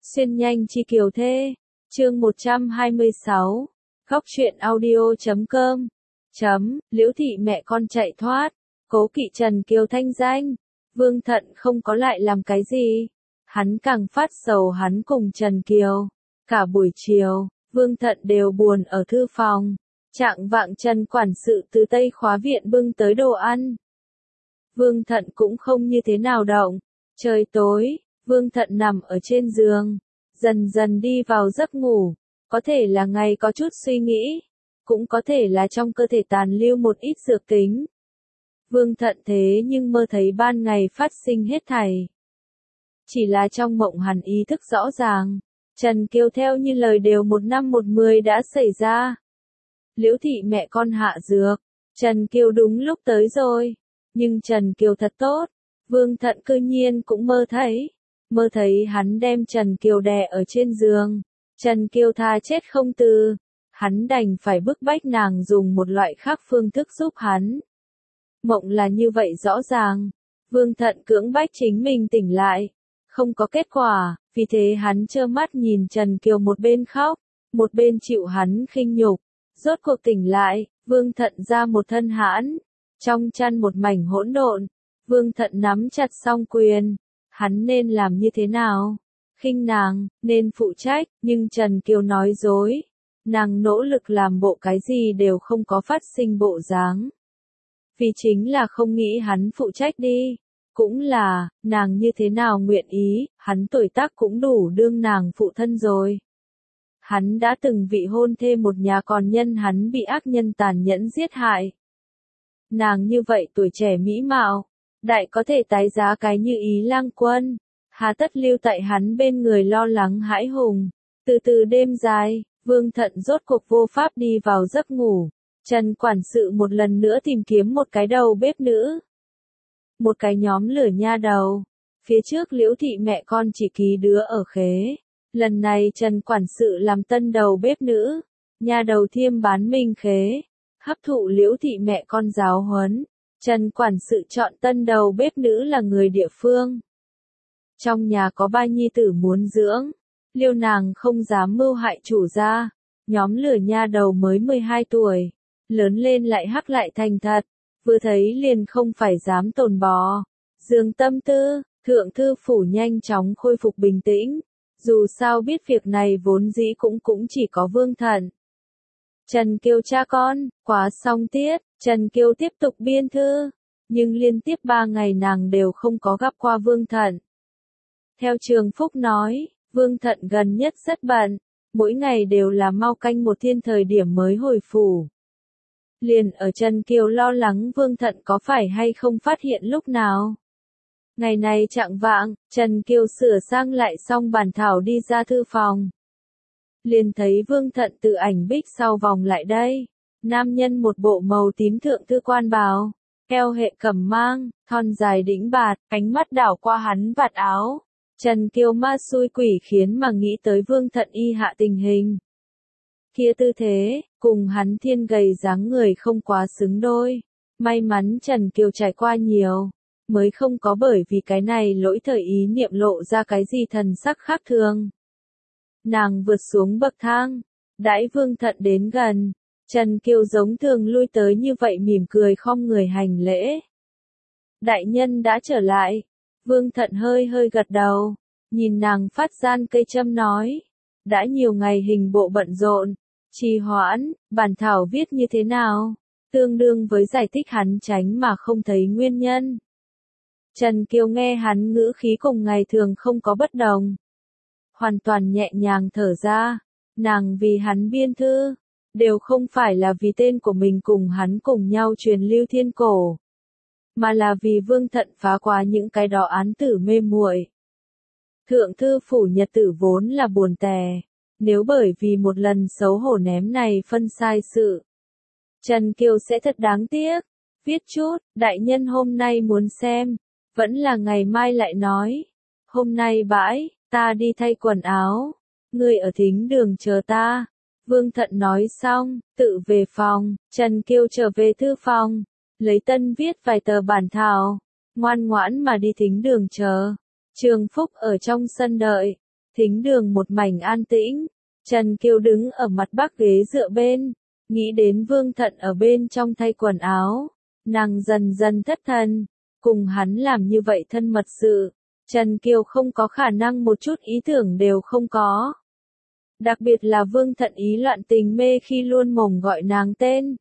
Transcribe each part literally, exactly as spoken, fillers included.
Xuyên nhanh chi kiều thê. Chương một trăm hai mươi sáu. Góc truyện audio chấm com. Chấm, Liễu thị mẹ con chạy thoát. Cố kỵ Trần Kiều thanh danh. Vương Thận không có lại làm cái gì. Hắn càng phát sầu hắn cùng Trần Kiều. Cả buổi chiều, Vương Thận đều buồn ở thư phòng. Trạng vạng Trần quản sự từ Tây Khóa viện bưng tới đồ ăn. Vương Thận cũng không như thế nào động. Trời tối, Vương Thận nằm ở trên giường, dần dần đi vào giấc ngủ. Có thể là ngày có chút suy nghĩ, cũng có thể là trong cơ thể tàn lưu một ít dược tính. Vương Thận thế nhưng mơ thấy ban ngày phát sinh hết thảy. Chỉ là trong mộng hắn ý thức rõ ràng, Trần Kiều theo như lời đều một năm một mười đã xảy ra. Liễu thị mẹ con hạ dược, Trần Kiều đúng lúc tới rồi. Nhưng Trần Kiều thật tốt, Vương Thận cư nhiên cũng mơ thấy. Mơ thấy hắn đem Trần Kiều đè ở trên giường. Trần Kiều tha chết không từ. Hắn đành phải bức bách nàng dùng một loại khác phương thức giúp hắn. Mộng là như vậy rõ ràng. Vương Thận cưỡng bách chính mình tỉnh lại. Không có kết quả, vì thế hắn trơ mắt nhìn Trần Kiều một bên khóc, một bên chịu hắn khinh nhục. Rốt cuộc tỉnh lại, Vương Thận ra một thân hãn. Trong chăn một mảnh hỗn độn, Vương Thận nắm chặt song quyền. Hắn nên làm như thế nào? Khinh nàng, nên phụ trách, nhưng Trần Kiều nói dối. Nàng nỗ lực làm bộ cái gì đều không có phát sinh bộ dáng. Vì chính là không nghĩ hắn phụ trách đi. Cũng là, nàng như thế nào nguyện ý, hắn tuổi tác cũng đủ đương nàng phụ thân rồi. Hắn đã từng vị hôn thê một nhà còn nhân hắn bị ác nhân tàn nhẫn giết hại. Nàng như vậy tuổi trẻ mỹ mạo, đại có thể tái giá cái như Ý Lang Quân, hà tất lưu tại hắn bên người lo lắng hãi hùng. Từ từ đêm dài, Vương Thận rốt cuộc vô pháp đi vào giấc ngủ. Trần quản sự một lần nữa tìm kiếm một cái đầu bếp nữ. Một cái nhóm lửa nha đầu. Phía trước Liễu thị mẹ con chỉ ký đứa ở khế. Lần này Trần quản sự làm tân đầu bếp nữ. Nha đầu thiêm bán minh khế. Hấp thụ Liễu thị mẹ con giáo huấn. Trần quản sự chọn tân đầu bếp nữ là người địa phương. Trong nhà có ba nhi tử muốn dưỡng. Liêu nàng không dám mưu hại chủ gia. Nhóm lửa nha đầu mới mười hai tuổi. Lớn lên lại hắc lại thành thật. Vừa thấy liền không phải dám tồn bò. Dương tâm tư, thượng thư phủ nhanh chóng khôi phục bình tĩnh. Dù sao biết việc này vốn dĩ cũng cũng chỉ có Vương Thận. Trần Kiều cha con, quá xong tiết, Trần Kiều tiếp tục biên thư. Nhưng liên tiếp ba ngày nàng đều không có gặp qua Vương Thận. Theo Trường Phúc nói, Vương Thận gần nhất rất bận. Mỗi ngày đều là mau canh một thiên thời điểm mới hồi phủ. Liền ở Trần Kiều lo lắng Vương Thận có phải hay không phát hiện lúc nào. Ngày này chạng vạng, Trần Kiều sửa sang lại xong bản thảo đi ra thư phòng. Liền thấy Vương Thận tự ảnh bích sau vòng lại đây. Nam nhân một bộ màu tím thượng thư quan bào, eo hệ cẩm mang, thon dài đĩnh bạt, ánh mắt đảo qua hắn vạt áo. Trần Kiều ma xui quỷ khiến mà nghĩ tới Vương Thận y hạ tình hình. Kia tư thế, cùng hắn thiên gầy dáng người không quá xứng đôi. May mắn Trần Kiều trải qua nhiều, mới không có bởi vì cái này lỗi thời ý niệm lộ ra cái gì thần sắc khác thường. Nàng vượt xuống bậc thang, đãi Vương Thận đến gần, Trần Kiều giống thường lui tới như vậy mỉm cười khom người hành lễ. Đại nhân đã trở lại, Vương Thận hơi hơi gật đầu, nhìn nàng phát gian cây châm nói. Đã nhiều ngày hình bộ bận rộn, trì hoãn, bản thảo viết như thế nào, tương đương với giải thích hắn tránh mà không thấy nguyên nhân. Trần Kiều nghe hắn ngữ khí cùng ngày thường không có bất đồng. Hoàn toàn nhẹ nhàng thở ra, nàng vì hắn biên thư, đều không phải là vì tên của mình cùng hắn cùng nhau truyền lưu thiên cổ, mà là vì Vương Thận phá qua những cái đó án tử mê muội. Thượng thư phủ nhật tử vốn là buồn tẻ, nếu bởi vì một lần xấu hổ ném này phân sai sự. Trần Kiều sẽ thật đáng tiếc, viết chút, đại nhân hôm nay muốn xem, vẫn là ngày mai lại nói. Hôm nay bãi, ta đi thay quần áo, ngươi ở thính đường chờ ta. Vương Thận nói xong, tự về phòng, Trần Kiều trở về thư phòng, lấy tân viết vài tờ bản thảo, ngoan ngoãn mà đi thính đường chờ. Trường Phúc ở trong sân đợi, Thính đường một mảnh an tĩnh, Trần Kiều đứng ở mặt bắc ghế dựa bên, nghĩ đến Vương Thận ở bên trong thay quần áo, nàng dần dần thất thần, cùng hắn làm như vậy thân mật sự, Trần Kiều không có khả năng một chút ý tưởng đều không có. Đặc biệt là Vương Thận ý loạn tình mê khi luôn mồm gọi nàng tên.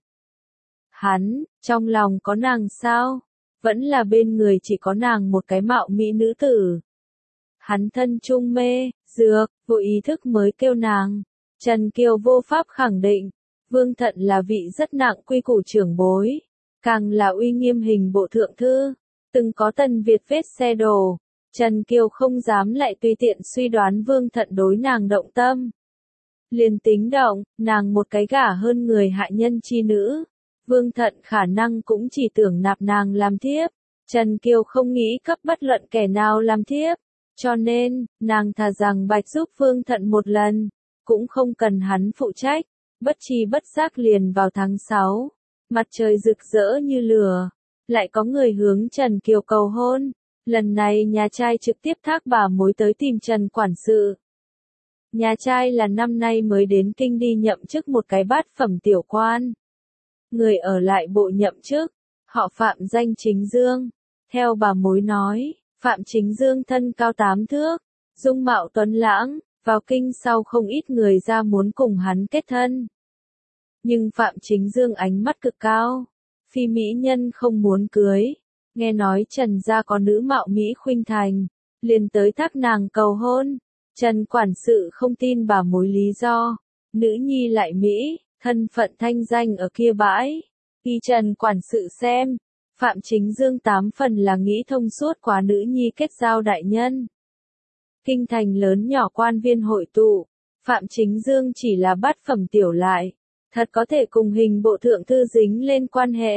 Hắn, trong lòng có nàng sao? Vẫn là bên người chỉ có nàng một cái mạo mỹ nữ tử. Hắn thân trung mê, dược, vô ý thức mới kêu nàng. Trần Kiều vô pháp khẳng định, Vương Thận là vị rất nặng quy củ trưởng bối, càng là uy nghiêm hình bộ thượng thư, từng có Tần Việt vết xe đổ. Trần Kiều không dám lại tùy tiện suy đoán Vương Thận đối nàng động tâm. Liền tính động, nàng một cái gả hơn người hạ nhân chi nữ. Vương Thận khả năng cũng chỉ tưởng nạp nàng làm thiếp. Trần Kiều không nghĩ cấp bất luận kẻ nào làm thiếp. Cho nên, nàng thà rằng bạch giúp Vương Thận một lần, cũng không cần hắn phụ trách. Bất chi bất giác liền vào tháng sáu, mặt trời rực rỡ như lửa, lại có người hướng Trần Kiều cầu hôn. Lần này nhà trai trực tiếp thác bà mối tới tìm Trần quản sự. Nhà trai là năm nay mới đến kinh đi nhậm chức một cái bát phẩm tiểu quan. Người ở lại bộ nhậm chức, họ Phạm danh Chính Dương. Theo bà mối nói, Phạm Chính Dương thân cao tám thước, dung mạo tuấn lãng, vào kinh sau không ít người ra muốn cùng hắn kết thân. Nhưng Phạm Chính Dương ánh mắt cực cao, phi mỹ nhân không muốn cưới. Nghe nói Trần gia có nữ mạo Mỹ khuynh thành, liền tới thác nàng cầu hôn. Trần quản sự không tin bà mối lý do, nữ nhi lại Mỹ, thân phận thanh danh ở kia bãi. Khi Trần quản sự xem, Phạm Chính Dương tám phần là nghĩ thông suốt quá nữ nhi kết giao đại nhân. Kinh thành lớn nhỏ quan viên hội tụ, Phạm Chính Dương chỉ là bát phẩm tiểu lại, thật có thể cùng hình bộ thượng thư dính lên quan hệ.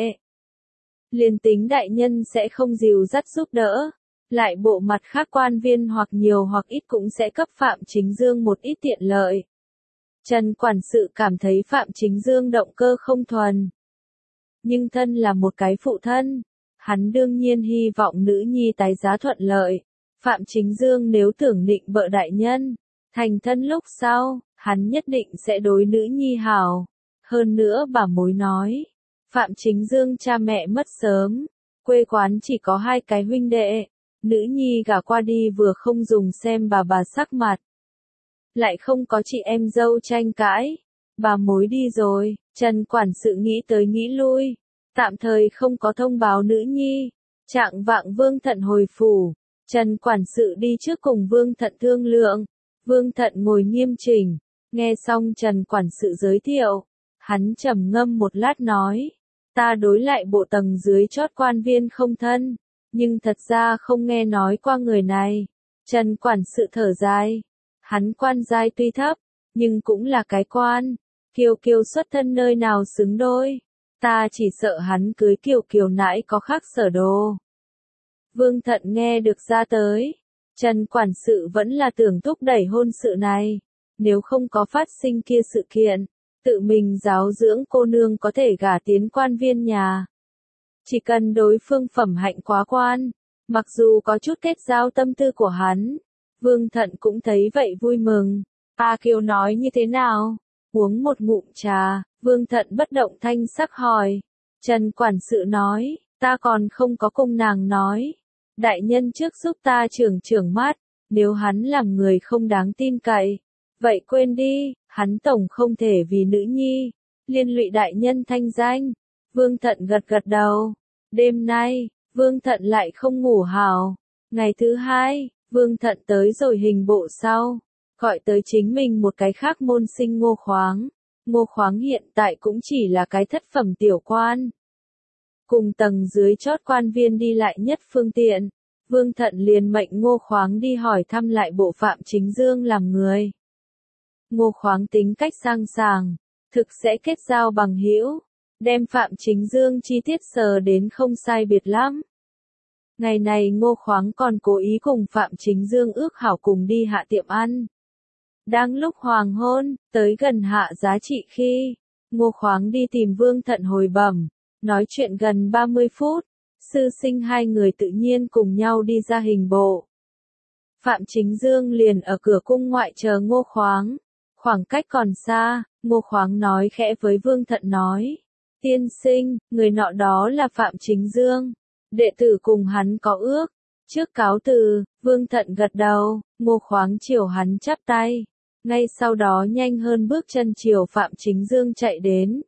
Liền tính đại nhân sẽ không dìu dắt giúp đỡ, lại bộ mặt khác quan viên hoặc nhiều hoặc ít cũng sẽ cấp Phạm Chính Dương một ít tiện lợi. Trần quản sự cảm thấy Phạm Chính Dương động cơ không thuần. Nhưng thân là một cái phụ thân, hắn đương nhiên hy vọng nữ nhi tái giá thuận lợi. Phạm Chính Dương nếu tưởng định bợ đại nhân, thành thân lúc sau, hắn nhất định sẽ đối nữ nhi hảo. Hơn nữa bà mối nói, Phạm Chính Dương cha mẹ mất sớm, quê quán chỉ có hai cái huynh đệ, nữ nhi gả qua đi vừa không dùng xem bà bà sắc mặt. Lại không có chị em dâu tranh cãi, bà mối đi rồi, Trần quản sự nghĩ tới nghĩ lui, tạm thời không có thông báo nữ nhi. Trạng vạng Vương Thận hồi phủ, Trần quản sự đi trước cùng Vương Thận thương lượng. Vương Thận ngồi nghiêm chỉnh, nghe xong Trần quản sự giới thiệu, hắn trầm ngâm một lát nói, ta đối lại bộ tầng dưới chót quan viên không thân, nhưng thật ra không nghe nói qua người này. Trần quản sự thở dài, hắn quan giai tuy thấp, nhưng cũng là cái quan. Kiều Kiều xuất thân nơi nào xứng đôi, ta chỉ sợ hắn cưới Kiều Kiều nãi có khác sở đồ. Vương Thận nghe được ra tới, Trần quản sự vẫn là tưởng thúc đẩy hôn sự này, nếu không có phát sinh kia sự kiện, tự mình giáo dưỡng cô nương có thể gả tiến quan viên nhà. Chỉ cần đối phương phẩm hạnh quá quan, mặc dù có chút kết giao tâm tư của hắn, Vương Thận cũng thấy vậy vui mừng. A Kiều nói như thế nào? Uống một ngụm trà, Vương Thận bất động thanh sắc hỏi. Trần quản sự nói, ta còn không có cùng nàng nói. Đại nhân trước giúp ta trưởng trưởng mắt, nếu hắn làm người không đáng tin cậy, vậy quên đi, hắn tổng không thể vì nữ nhi, liên lụy đại nhân thanh danh. Vương Thận gật gật đầu. Đêm nay, Vương Thận lại không ngủ hào. Ngày thứ hai, Vương Thận tới rồi hình bộ sau, gọi tới chính mình một cái khác môn sinh Ngô Khoáng. Ngô Khoáng hiện tại cũng chỉ là cái thất phẩm tiểu quan. Cùng tầng dưới chót quan viên đi lại nhất phương tiện, Vương Thận liền mệnh Ngô Khoáng đi hỏi thăm lại bộ Phạm Chính Dương làm người. Ngô Khoáng tính cách sang sàng, thực sẽ kết giao bằng hữu, đem Phạm Chính Dương chi tiết sờ đến không sai biệt lắm. Ngày này Ngô Khoáng còn cố ý cùng Phạm Chính Dương ước hảo cùng đi hạ tiệm ăn. Đang lúc hoàng hôn, tới gần hạ giá trị khi, Ngô Khoáng đi tìm Vương Thận hồi bẩm, nói chuyện gần ba mươi phút, sư sinh hai người tự nhiên cùng nhau đi ra hình bộ. Phạm Chính Dương liền ở cửa cung ngoại chờ Ngô Khoáng. Khoảng cách còn xa, Ngô Khoáng nói khẽ với Vương Thận nói. Tiên sinh, người nọ đó là Phạm Chính Dương. Đệ tử cùng hắn có ước. Trước cáo từ, Vương Thận gật đầu, Ngô Khoáng chiều hắn chắp tay. Ngay sau đó nhanh hơn bước chân chiều Phạm Chính Dương chạy đến.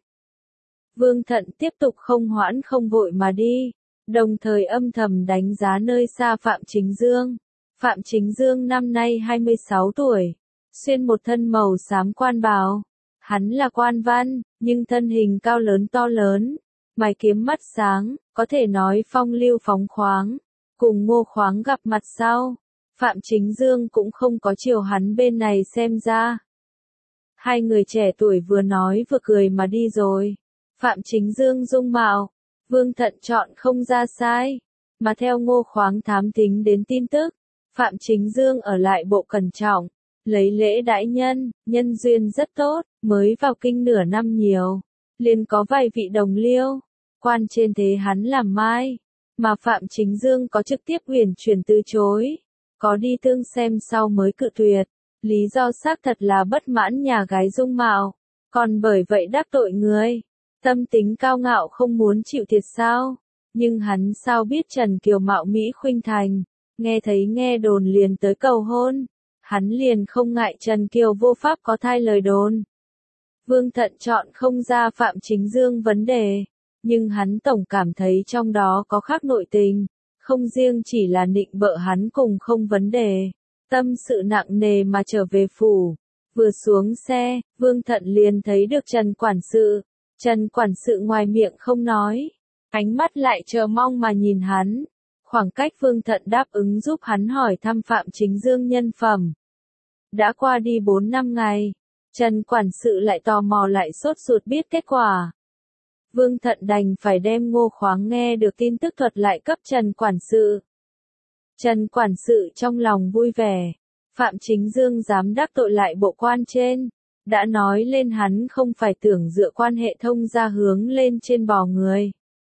Vương Thận tiếp tục không hoãn không vội mà đi, đồng thời âm thầm đánh giá nơi xa Phạm Chính Dương. Phạm Chính Dương năm nay hai mươi sáu tuổi, xuyên một thân màu xám quan bào. Hắn là quan văn, nhưng thân hình cao lớn to lớn, mày kiếm mắt sáng, có thể nói phong lưu phóng khoáng. Cùng Ngô Khoáng gặp mặt sau, Phạm Chính Dương cũng không có chiều hắn bên này xem ra. Hai người trẻ tuổi vừa nói vừa cười mà đi rồi. Phạm Chính Dương dung mạo, Vương Thận chọn không ra sai, mà theo Ngô Khoáng thám thính đến tin tức, Phạm Chính Dương ở lại bộ cẩn trọng, lấy lễ đãi nhân, nhân duyên rất tốt, mới vào kinh nửa năm nhiều, liền có vài vị đồng liêu, quan trên thế hắn làm mai, mà Phạm Chính Dương có trực tiếp uyển chuyển từ chối, có đi tương xem sau mới cự tuyệt, lý do xác thật là bất mãn nhà gái dung mạo, còn bởi vậy đắc tội người. Tâm tính cao ngạo không muốn chịu thiệt sao, nhưng hắn sao biết Trần Kiều mạo Mỹ khuynh thành, nghe thấy nghe đồn liền tới cầu hôn, hắn liền không ngại Trần Kiều vô pháp có thai lời đồn. Vương Thận chọn không ra Phạm Chính Dương vấn đề, nhưng hắn tổng cảm thấy trong đó có khác nội tình, không riêng chỉ là nịnh bợ hắn cùng không vấn đề, tâm sự nặng nề mà trở về phủ, vừa xuống xe, Vương Thận liền thấy được Trần Quản sự. Trần Quản sự ngoài miệng không nói, ánh mắt lại chờ mong mà nhìn hắn. Khoảng cách Vương Thận đáp ứng giúp hắn hỏi thăm Phạm Chính Dương nhân phẩm. Đã qua đi bốn năm ngày, Trần Quản sự lại tò mò lại sốt ruột biết kết quả. Vương Thận đành phải đem Ngô Khoáng nghe được tin tức thuật lại cấp Trần Quản sự. Trần Quản sự trong lòng vui vẻ, Phạm Chính Dương dám đắc tội lại bộ quan trên. Đã nói lên hắn không phải tưởng dựa quan hệ thông gia hướng lên trên bò người.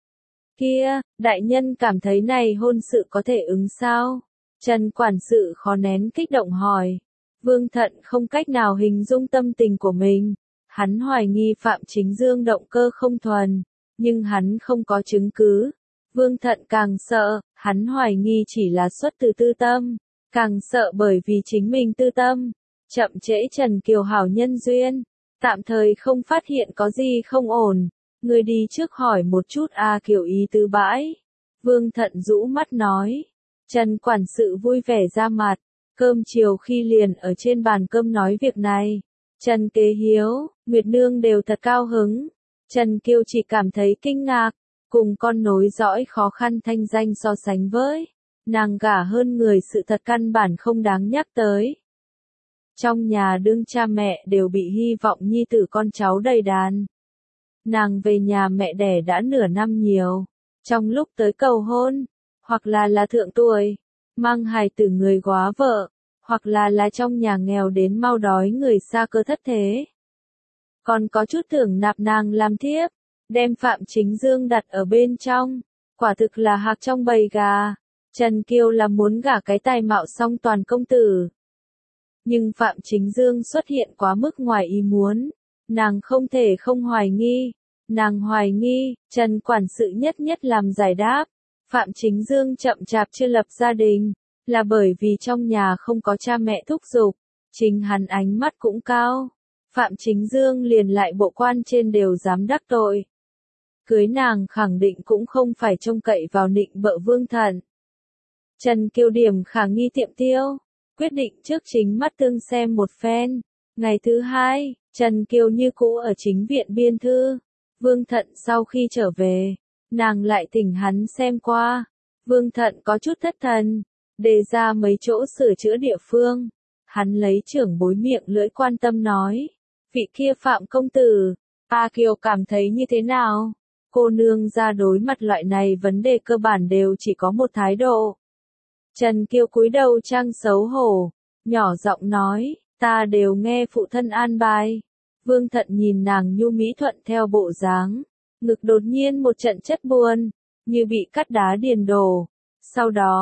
Kia, đại nhân cảm thấy này hôn sự có thể ứng sao? Trần Quản sự khó nén kích động hỏi. Vương Thận không cách nào hình dung tâm tình của mình. Hắn hoài nghi Phạm Chính Dương động cơ không thuần, nhưng hắn không có chứng cứ. Vương Thận càng sợ, hắn hoài nghi chỉ là xuất từ tư tâm, càng sợ bởi vì chính mình tư tâm. Chậm trễ Trần Kiều hảo nhân duyên, tạm thời không phát hiện có gì không ổn, người đi trước hỏi một chút a Kiều ý tứ bãi. Vương Thận rũ mắt nói, Trần Quản sự vui vẻ ra mặt, cơm chiều khi liền ở trên bàn cơm nói việc này. Trần Kế Hiếu, Nguyệt Nương đều thật cao hứng, Trần Kiều chỉ cảm thấy kinh ngạc, cùng con nối dõi khó khăn thanh danh so sánh với, nàng gả hơn người sự thật căn bản không đáng nhắc tới. Trong nhà đương cha mẹ đều bị hy vọng nhi tử con cháu đầy đàn. Nàng về nhà mẹ đẻ đã nửa năm nhiều, trong lúc tới cầu hôn, hoặc là là thượng tuổi, mang hài tử người góa vợ, hoặc là là trong nhà nghèo đến mau đói người xa cơ thất thế. Còn có chút tưởng nạp nàng làm thiếp, đem Phạm Chính Dương đặt ở bên trong, quả thực là hạc trong bầy gà. Trần Kiều là muốn gả cái tài mạo song toàn công tử. Nhưng Phạm Chính Dương xuất hiện quá mức ngoài ý muốn, nàng không thể không hoài nghi, nàng hoài nghi, Trần Quản sự nhất nhất làm giải đáp, Phạm Chính Dương chậm chạp chưa lập gia đình, là bởi vì trong nhà không có cha mẹ thúc giục, chính hắn ánh mắt cũng cao, Phạm Chính Dương liền lại bộ quan trên đều dám đắc tội. Cưới nàng khẳng định cũng không phải trông cậy vào nịnh bợ Vương Thận. Trần Kiều điểm khả nghi tiệm tiêu. Quyết định trước chính mắt tương xem một phen. Ngày thứ hai, Trần Kiều như cũ ở chính viện biên thư. Vương Thận sau khi trở về, nàng lại thỉnh hắn xem qua. Vương Thận có chút thất thần, đề ra mấy chỗ sửa chữa địa phương. Hắn lấy trưởng bối miệng lưỡi quan tâm nói, vị kia Phạm công tử, A Kiều cảm thấy như thế nào? Cô nương ra đối mặt loại này vấn đề cơ bản đều chỉ có một thái độ. Trần Kiều cúi đầu trang xấu hổ, nhỏ giọng nói, ta đều nghe phụ thân an bài. Vương Thận nhìn nàng nhu mỹ thuận theo bộ dáng, ngực đột nhiên một trận chất buồn, như bị cắt đá điền đổ. Sau đó, hắn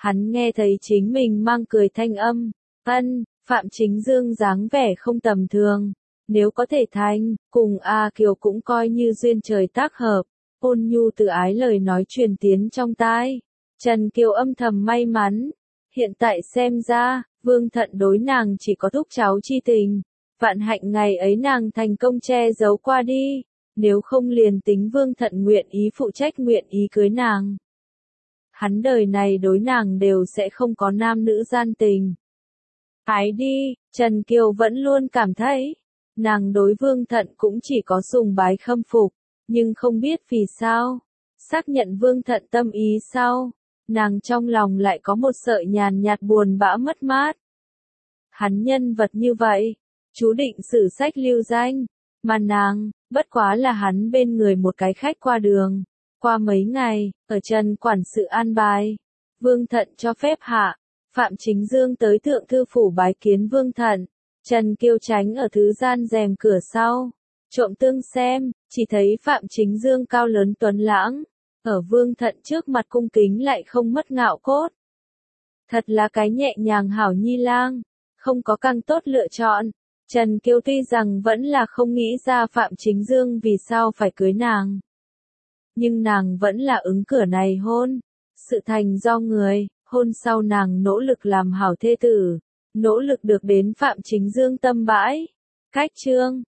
Hắn nghe thấy chính mình mang cười thanh âm, ân, Phạm Chính Dương dáng vẻ không tầm thường. Nếu có thể thành, cùng A Kiều cũng coi như duyên trời tác hợp. Ôn nhu từ ái lời nói truyền tiến trong tai. Trần Kiều âm thầm may mắn. Hiện tại xem ra, Vương Thận đối nàng chỉ có thúc cháu chi tình. Vạn hạnh ngày ấy nàng thành công che giấu qua đi. Nếu không liền tính Vương Thận nguyện ý phụ trách nguyện ý cưới nàng. Hắn đời này đối nàng đều sẽ không có nam nữ gian tình. Ái đi, Trần Kiều vẫn luôn cảm thấy, nàng đối Vương Thận cũng chỉ có sùng bái khâm phục, nhưng không biết vì sao. Xác nhận Vương Thận tâm ý sau, nàng trong lòng lại có một sợi nhàn nhạt buồn bã mất mát. Hắn nhân vật như vậy, chú định sử sách lưu danh, mà nàng, bất quá là hắn bên người một cái khách qua đường. Qua mấy ngày, ở Trần quản sự an bài, Vương Thận cho phép hạ, Phạm Chính Dương tới thượng thư phủ bái kiến Vương Thận. Trần Kiều tránh ở thứ gian rèm cửa sau, trộm tương xem, chỉ thấy Phạm Chính Dương cao lớn tuấn lãng, ở Vương Thận trước mặt cung kính lại không mất ngạo cốt. Thật là cái nhẹ nhàng hảo nhi lang, không có càng tốt lựa chọn. Trần Kiều tuy rằng vẫn là không nghĩ ra Phạm Chính Dương vì sao phải cưới nàng. Nhưng nàng vẫn là ứng cửa này hôn. Sự thành do người, hôn sau nàng nỗ lực làm hảo thê tử, nỗ lực được đến Phạm Chính Dương tâm bãi. Cách chương